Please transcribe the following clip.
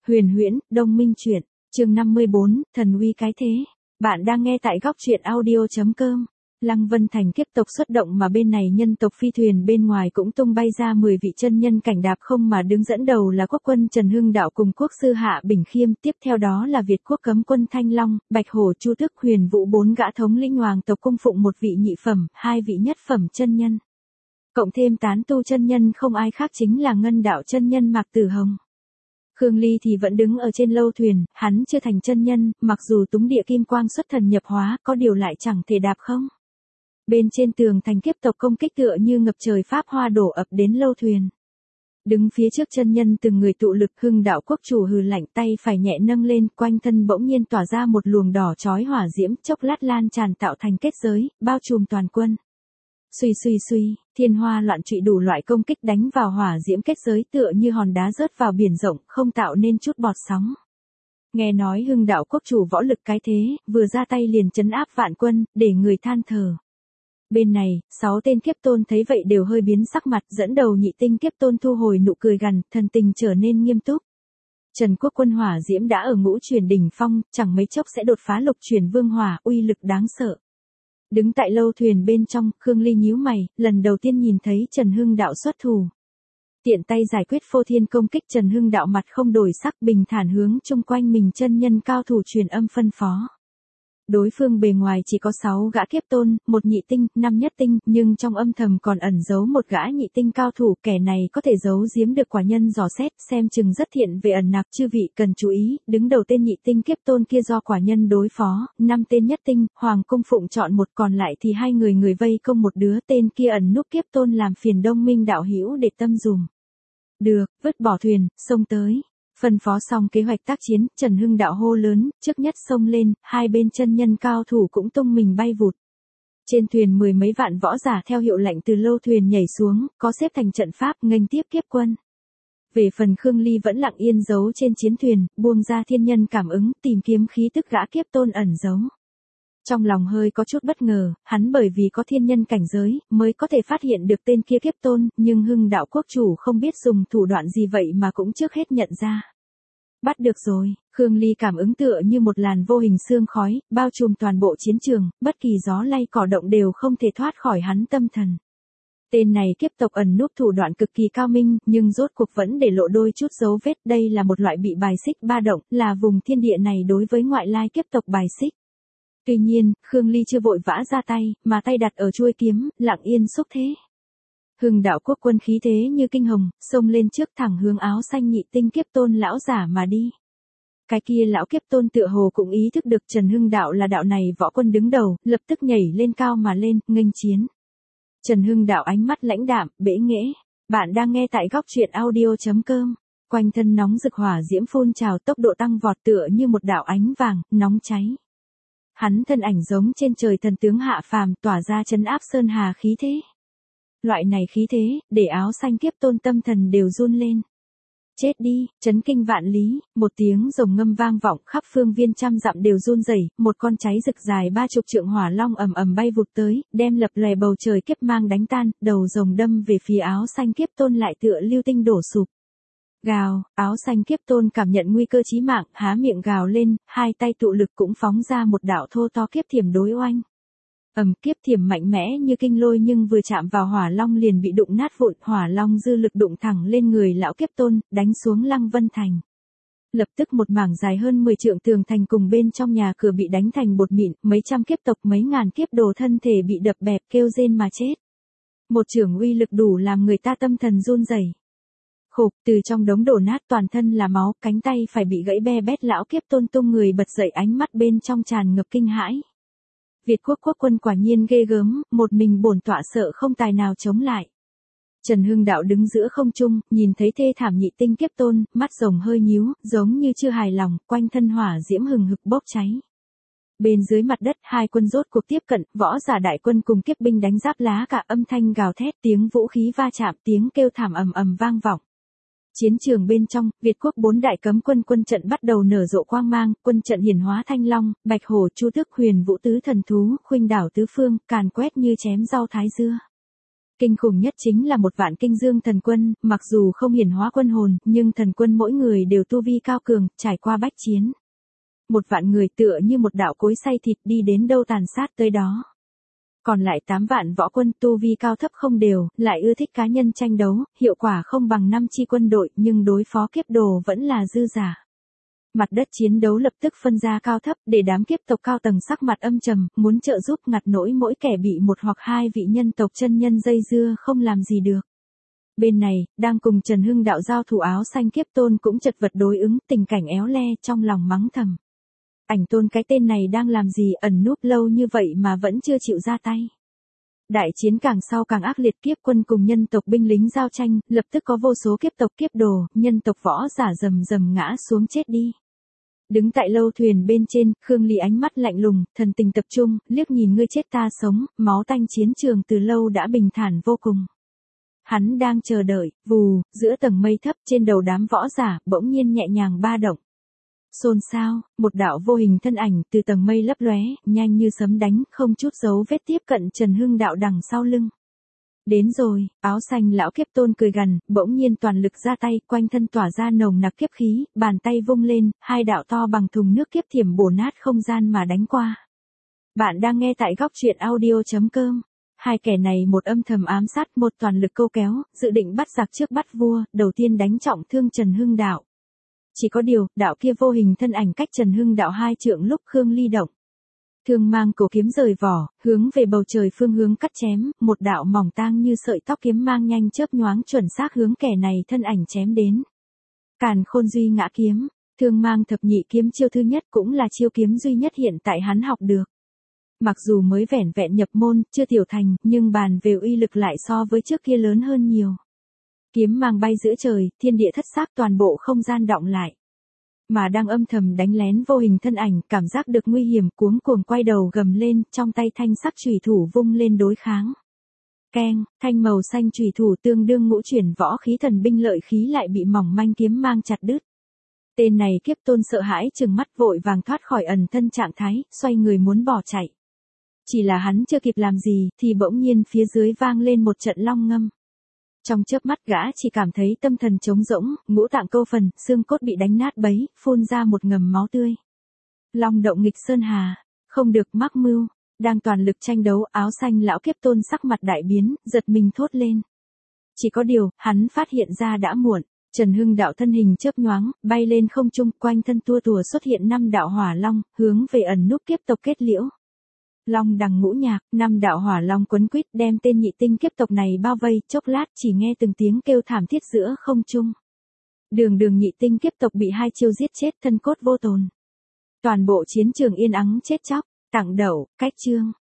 Huyền huyễn, Đông Minh truyện, chương 54, thần uy cái thế. Bạn đang nghe tại góc truyện audio.com. Lăng Vân Thành kiếp tộc xuất động mà bên này nhân tộc phi thuyền bên ngoài cũng tung bay ra 10 vị chân nhân cảnh đạp không mà đứng dẫn đầu là quốc quân Trần Hưng Đạo cùng quốc sư Hạ Bình Khiêm, tiếp theo đó là Việt quốc cấm quân Thanh Long, Bạch Hổ Chu Tước Huyền Vũ, 4 gã thống lĩnh hoàng tộc cung phụng, một vị nhị phẩm, 2 vị nhất phẩm chân nhân. Cộng thêm tán tu chân nhân không ai khác chính là Ngân Đạo chân nhân Mạc Tử Hồng. Khương Ly thì vẫn đứng ở trên lâu thuyền, hắn chưa thành chân nhân, mặc dù túng địa kim quang xuất thần nhập hóa, có điều lại chẳng thể đạp không. Bên trên tường thành kiếp tộc công kích tựa như ngập trời pháp hoa đổ ập đến lâu thuyền. Đứng phía trước chân nhân từng người tụ lực, Hưng Đạo quốc chủ hừ lạnh, tay phải nhẹ nâng lên, quanh thân bỗng nhiên tỏa ra một luồng đỏ chói hỏa diễm, chốc lát lan tràn tạo thành kết giới, bao trùm toàn quân. Suy suy suy, thiên hoa loạn trụy, đủ loại công kích đánh vào hỏa diễm kết giới tựa như hòn đá rớt vào biển rộng, không tạo nên chút bọt sóng. Nghe nói Hưng Đạo quốc chủ võ lực cái thế, vừa ra tay liền trấn áp vạn quân, để người than thở. Bên này, 6 tên kiếp tôn thấy vậy đều hơi biến sắc mặt, dẫn đầu nhị tinh kiếp tôn thu hồi nụ cười gằn, thần tình trở nên nghiêm túc. Trần quốc quân hỏa diễm đã ở ngũ truyền đỉnh phong, chẳng mấy chốc sẽ đột phá lục truyền vương hỏa, uy lực đáng sợ. Đứng tại lâu thuyền bên trong, Khương Ly nhíu mày, lần đầu tiên nhìn thấy Trần Hưng Đạo xuất thủ. Tiện tay giải quyết phô thiên công kích, Trần Hưng Đạo mặt không đổi sắc, bình thản hướng chung quanh mình chân nhân cao thủ truyền âm phân phó. Đối phương bề ngoài chỉ có 6 gã kiếp tôn, 1 nhị tinh, 5 nhất tinh, nhưng trong âm thầm còn ẩn giấu một gã nhị tinh cao thủ, kẻ này có thể giấu giếm được quả nhân dò xét, xem chừng rất thiện về ẩn nặc, chư vị cần chú ý, đứng đầu tên nhị tinh kiếp tôn kia do quả nhân đối phó, 5 tên nhất tinh, hoàng cung phụng chọn một, còn lại thì 2 người vây công một đứa, tên kia ẩn núp kiếp tôn làm phiền Đông Minh đạo hữu để tâm dùm. Được, vứt bỏ thuyền, xông tới. Phân phó xong kế hoạch tác chiến, Trần Hưng Đạo hô lớn, trước nhất xông lên, hai bên chân nhân cao thủ cũng tung mình bay vụt. Trên thuyền 10 mấy vạn võ giả theo hiệu lệnh từ lâu thuyền nhảy xuống, có xếp thành trận pháp nghênh tiếp kiếp quân. Về phần Khương Ly vẫn lặng yên giấu trên chiến thuyền, buông ra thiên nhân cảm ứng, tìm kiếm khí tức gã kiếp tôn ẩn giấu. Trong lòng hơi có chút bất ngờ, hắn bởi vì có thiên nhân cảnh giới, mới có thể phát hiện được tên kia kiếp tôn, nhưng Hưng Đạo quốc chủ không biết dùng thủ đoạn gì vậy mà cũng trước hết nhận ra. Bắt được rồi, Khương Ly cảm ứng tựa như một làn vô hình sương khói, bao trùm toàn bộ chiến trường, bất kỳ gió lay cỏ động đều không thể thoát khỏi hắn tâm thần. Tên này kiếp tộc ẩn núp thủ đoạn cực kỳ cao minh, nhưng rốt cuộc vẫn để lộ đôi chút dấu vết, đây là một loại bị bài xích ba động, là vùng thiên địa này đối với ngoại lai kiếp tộc bài xích. Tuy nhiên, Khương Ly chưa vội vã ra tay, mà tay đặt ở chuôi kiếm, lặng yên xúc thế. Hưng Đạo quốc quân khí thế như kinh hồng, xông lên trước thẳng hướng áo xanh nhị tinh kiếp tôn lão giả mà đi. Cái kia lão kiếp tôn tựa hồ cũng ý thức được Trần Hưng Đạo là đạo này võ quân đứng đầu, lập tức nhảy lên cao mà lên, nghênh chiến. Trần Hưng Đạo ánh mắt lãnh đạm, bẽ nghễ. Bạn đang nghe tại góc truyện audio.com. Quanh thân nóng rực hỏa diễm phun trào, tốc độ tăng vọt tựa như một đạo ánh vàng, nóng cháy. Hắn thân ảnh giống trên trời thần tướng hạ phàm, tỏa ra trấn áp sơn hà khí thế. Loại này khí thế, để áo xanh kiếp tôn tâm thần đều run lên. Chết đi, chấn kinh vạn lý, một tiếng rồng ngâm vang vọng, khắp phương viên trăm dặm đều run rẩy, một con cháy rực dài 30 trượng hỏa long ầm ầm bay vụt tới, đem lập lòe bầu trời kiếp mang đánh tan, đầu rồng đâm về phía áo xanh kiếp tôn lại tựa lưu tinh đổ sụp. Gào, áo xanh kiếp tôn cảm nhận nguy cơ chí mạng, há miệng gào lên, hai tay tụ lực cũng phóng ra một đạo thô to kiếp thiểm đối oanh. Kiếp thiểm mạnh mẽ như kinh lôi, nhưng vừa chạm vào hỏa long liền bị đụng nát vụn, hỏa long dư lực đụng thẳng lên người lão kiếp tôn, đánh xuống Lăng Vân Thành. Lập tức một mảng dài hơn 10 trượng tường thành cùng bên trong nhà cửa bị đánh thành bột mịn, mấy trăm kiếp tộc mấy ngàn kiếp đồ thân thể bị đập bẹp kêu rên mà chết. Một chưởng uy lực đủ làm người ta tâm thần run rẩy. Khục, từ trong đống đổ nát toàn thân là máu, cánh tay phải bị gãy be bét, lão kiếp tôn tung người bật dậy, ánh mắt bên trong tràn ngập kinh hãi. Việt quốc quốc quân quả nhiên ghê gớm, một mình bổn tọa sợ không tài nào chống lại. Trần Hưng Đạo đứng giữa không trung, nhìn thấy thê thảm nhị tinh kiếp tôn, mắt rồng hơi nhíu, giống như chưa hài lòng, quanh thân hỏa diễm hừng hực bốc cháy. Bên dưới mặt đất, hai quân rốt cuộc tiếp cận, võ giả đại quân cùng kiếp binh đánh giáp lá cả, âm thanh gào thét, tiếng vũ khí va chạm, tiếng kêu thảm ầm ầm vang vọng. Chiến trường bên trong, Việt quốc 4 đại cấm quân quân trận bắt đầu nở rộ quang mang, quân trận hiển hóa Thanh Long, Bạch Hổ, Chu Tước, Huyền Vũ tứ thần thú, khuynh đảo tứ phương, càn quét như chém rau thái dưa. Kinh khủng nhất chính là một vạn kinh dương thần quân, mặc dù không hiển hóa quân hồn, nhưng thần quân mỗi người đều tu vi cao cường, trải qua bách chiến. Một vạn người tựa như một đạo cối xay thịt đi đến đâu tàn sát tới đó. Còn lại 8 vạn võ quân tu vi cao thấp không đều, lại ưa thích cá nhân tranh đấu, hiệu quả không bằng 5 chi quân đội nhưng đối phó kiếp đồ vẫn là dư giả. Mặt đất chiến đấu lập tức phân ra cao thấp để đám kiếp tộc cao tầng sắc mặt âm trầm, muốn trợ giúp ngặt nỗi mỗi kẻ bị một hoặc hai vị nhân tộc chân nhân dây dưa không làm gì được. Bên này, đang cùng Trần Hưng đạo giao thủ áo xanh kiếp tôn cũng chật vật đối ứng, tình cảnh éo le trong lòng mắng thầm. Ảnh tôn cái tên này đang làm gì ẩn núp lâu như vậy mà vẫn chưa chịu ra tay. Đại chiến càng sau càng ác liệt, kiếp quân cùng nhân tộc binh lính giao tranh, lập tức có vô số kiếp tộc kiếp đồ, nhân tộc võ giả rầm rầm ngã xuống chết đi. Đứng tại lâu thuyền bên trên, Khương Ly ánh mắt lạnh lùng, thần tình tập trung, liếc nhìn ngươi chết ta sống, máu tanh chiến trường từ lâu đã bình thản vô cùng. Hắn đang chờ đợi, vù, giữa tầng mây thấp trên đầu đám võ giả, bỗng nhiên nhẹ nhàng ba động. Xôn xao, một đạo vô hình thân ảnh từ tầng mây lấp lóe, nhanh như sấm đánh, không chút dấu vết tiếp cận Trần Hưng đạo đằng sau lưng. Đến rồi, áo xanh lão kiếp tôn cười gằn, bỗng nhiên toàn lực ra tay, quanh thân tỏa ra nồng nặc kiếp khí, bàn tay vung lên, hai đạo to bằng thùng nước kiếp thiểm bổ nát không gian mà đánh qua. Bạn đang nghe tại góc truyện audio.com. Hai kẻ này một âm thầm ám sát, một toàn lực câu kéo, dự định bắt giặc trước bắt vua, đầu tiên đánh trọng thương Trần Hưng đạo. Chỉ có điều, đạo kia vô hình thân ảnh cách Trần Hưng đạo 2 trượng lúc Khương Ly động. Thương mang cổ kiếm rời vỏ, hướng về bầu trời phương hướng cắt chém, một đạo mỏng tang như sợi tóc kiếm mang nhanh chớp nhoáng chuẩn xác hướng kẻ này thân ảnh chém đến. Càn Khôn Duy Ngã Kiếm, thương mang thập nhị kiếm chiêu thứ nhất cũng là chiêu kiếm duy nhất hiện tại hắn học được. Mặc dù mới vẻn vẹn nhập môn, chưa tiểu thành, nhưng bàn về uy lực lại so với trước kia lớn hơn nhiều. Kiếm mang bay giữa trời, thiên địa thất xác toàn bộ không gian đọng lại. Mà đang âm thầm đánh lén vô hình thân ảnh, cảm giác được nguy hiểm cuống cuồng quay đầu gầm lên, trong tay thanh sắc chùy thủ vung lên đối kháng. Keng, thanh màu xanh chùy thủ tương đương ngũ chuyển võ khí thần binh lợi khí lại bị mỏng manh kiếm mang chặt đứt. Tên này kiếp tôn sợ hãi trừng mắt vội vàng thoát khỏi ẩn thân trạng thái, xoay người muốn bỏ chạy. Chỉ là hắn chưa kịp làm gì, thì bỗng nhiên phía dưới vang lên một trận long ngâm. Trong chớp mắt gã chỉ cảm thấy tâm thần trống rỗng, ngũ tạng câu phần, xương cốt bị đánh nát bấy, phun ra một ngầm máu tươi. Long động nghịch sơn hà, không được mắc mưu, đang toàn lực tranh đấu, áo xanh lão kiếp tôn sắc mặt đại biến, giật mình thốt lên. Chỉ có điều, hắn phát hiện ra đã muộn, Trần Hưng đạo thân hình chớp nhoáng, bay lên không trung, quanh thân tua tùa xuất hiện 5 đạo hỏa long, hướng về ẩn núp kiếp tộc kết liễu. Long đằng ngũ nhạc, 5 đạo hỏa long quấn quýt đem tên nhị tinh kiếp tộc này bao vây, chốc lát chỉ nghe từng tiếng kêu thảm thiết giữa không trung. Đường nhị tinh kiếp tộc bị 2 chiêu giết chết, thân cốt vô tồn. Toàn bộ chiến trường yên ắng chết chóc, tặng đậu, cách chương.